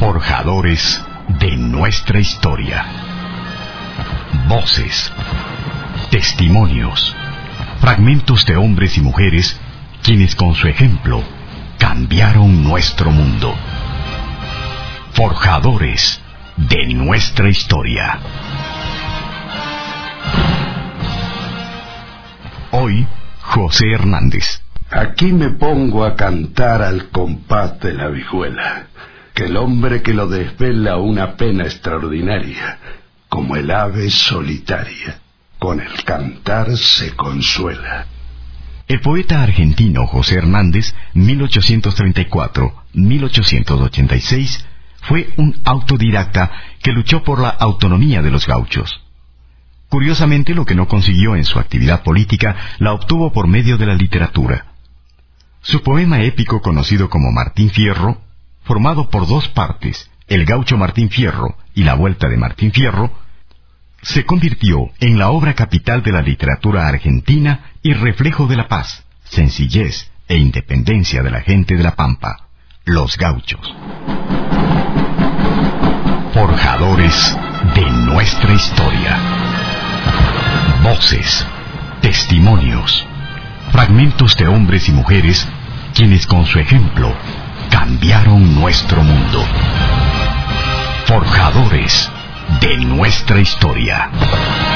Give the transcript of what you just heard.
Forjadores de nuestra historia. Voces, testimonios, fragmentos de hombres y mujeres quienes con su ejemplo cambiaron nuestro mundo. Forjadores de nuestra historia. Hoy, José Hernández. Aquí me pongo a cantar al compás de la vihuela, que el hombre que lo desvela una pena extraordinaria, como el ave solitaria, con el cantar se consuela. El poeta argentino José Hernández, 1834-1886, fue un autodidacta que luchó por la autonomía de los gauchos. Curiosamente, lo que no consiguió en su actividad política la obtuvo por medio de la literatura. Su poema épico conocido como Martín Fierro, formado por dos partes, El gaucho Martín Fierro y La vuelta de Martín Fierro, se convirtió en la obra capital de la literatura argentina y reflejo de la paz, sencillez e independencia de la gente de la Pampa, los gauchos. Forjadores de nuestra historia. Voces, testimonios, fragmentos de hombres y mujeres quienes con su ejemplo cambiaron nuestro mundo. Forjadores de nuestra historia.